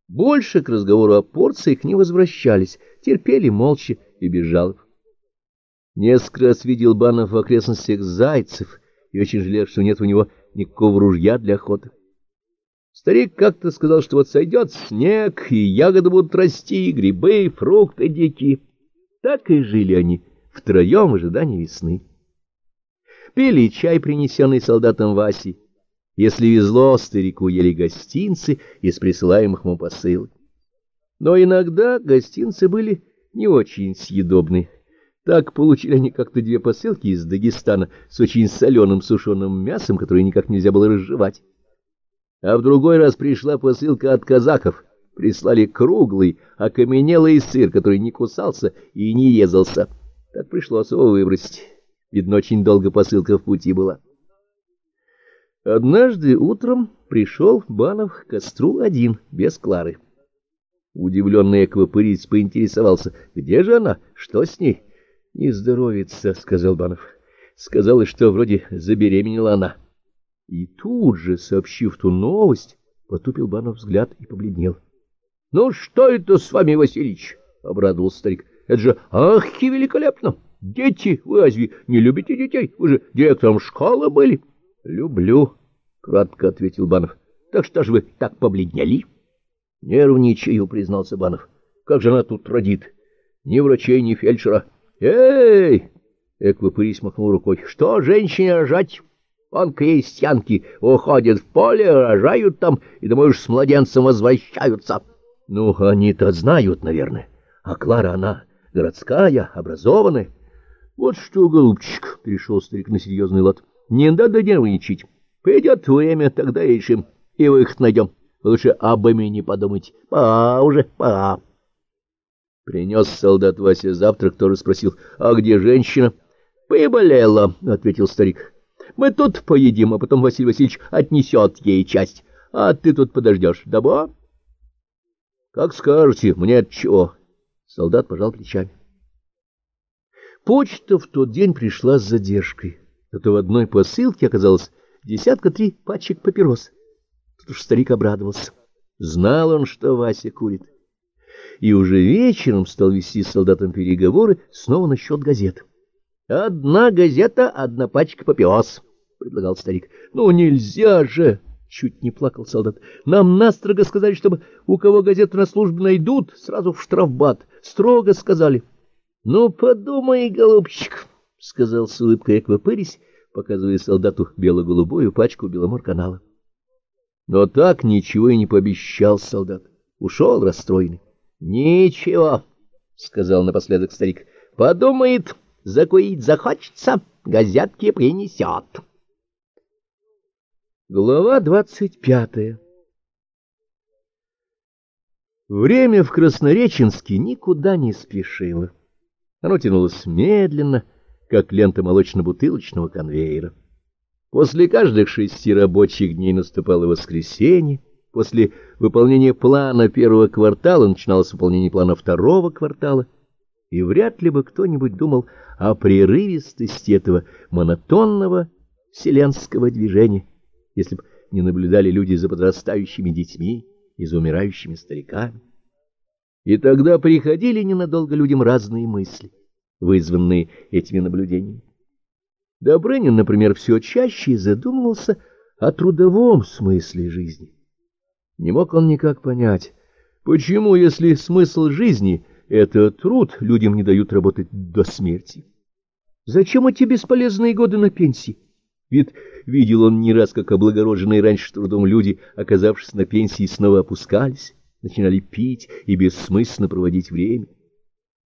Больше к разговору о порциях не возвращались, терпели молча и без жалоб. Несколько раз видел Банов в окрестностях зайцев и очень жалел, что нет у него никакого ружья для охоты. Старик как-то сказал, что вот сойдет снег, и ягоды будут расти, и грибы, и фрукты дикие. Так и жили они втроем в ожидании весны. Пили чай, принесенный солдатом Васей. Если везло, старику ели гостинцы из присылаемых ему посылок. Но иногда гостинцы были не очень съедобны. Так получили они как-то 2 посылки из Дагестана с очень соленым сушеным мясом, которое никак нельзя было разжевать. А в другой раз пришла посылка от казаков. Прислали круглый, окаменелый сыр, который не кусался и не резался. Так пришлось его выбросить. Видно, очень долго посылка в пути была. Однажды утром пришел Банов к костру один, без Клары. Удивленный эквапырец поинтересовался, где же она, что с ней? — Не здоровится, — сказал Банов. Сказала, что вроде забеременела она. И тут же, сообщив ту новость, потупил Банов взгляд и побледнел. — Ну что это с вами, Васильич? — обрадовался старик. — Это же ахи великолепно! Дети, вы разве не любите детей? Вы же директором школы были. — Люблю, — кратко ответил Банов. — Так что же вы так побледнели? — Нервничаю, — признался Банов. — Как же она тут родит? Ни врачей, ни фельдшера. — Эй! — эквапырис махнул рукой. — Что женщине рожать? Вон крестьянки уходят в поле, рожают там, и, думаешь, с младенцем возвращаются. — Ну, они-то знают, наверное. А Клара, она городская, образованная. — Вот что, голубчик, — перешел старик на серьезный лад, — не надо нервничать. Придет время, тогда и решим, и выход найдем. Лучше об имени подумать. Пора уже, пора. Принес солдат Вася завтрак, тоже спросил, а где женщина? — Приболела, — ответил старик. — Мы тут поедим, а потом Василий Васильевич отнесет ей часть. А ты тут подождешь. Добро? — Как скажете, мне отчего. Солдат пожал плечами. Почта в тот день пришла с задержкой. Зато в одной посылке оказалось 3 пачек папирос. Тут уж старик обрадовался. Знал он, что Вася курит. И уже вечером стал вести с солдатом переговоры снова насчет газет. — 1 газета, 1 пачка папирос, — предлагал старик. — Ну, нельзя же! — чуть не плакал солдат. — Нам настрого сказали, чтобы у кого газету на службе найдут, сразу в штрафбат. Строго сказали. — Ну, подумай, голубчик, — сказал с улыбкой эквапырис, показывая солдату бело-голубую пачку Беломорканала. Но так ничего и не пообещал солдат. Ушел расстроенный. — Ничего, — сказал напоследок старик. — Подумает, закурить захочется, газетки принесет. Глава 25. Время в Краснореченске никуда не спешило. Оно тянулось медленно, как лента молочно-бутылочного конвейера. После каждых 6 рабочих дней наступало воскресенье, после выполнения плана 1-го квартала начиналось выполнение плана 2-го квартала, и вряд ли бы кто-нибудь думал о прерывистости этого монотонного вселенского движения, если бы не наблюдали люди за подрастающими детьми и за умирающими стариками. И тогда приходили ненадолго людям разные мысли, вызванные этими наблюдениями. Добрынин, например, все чаще задумывался о трудовом смысле жизни. Не мог он никак понять, почему, если смысл жизни — это труд, людям не дают работать до смерти. Зачем эти бесполезные годы на пенсии? Ведь видел он не раз, как облагороженные раньше трудом люди, оказавшись на пенсии, снова опускались, начинали пить и бессмысленно проводить время.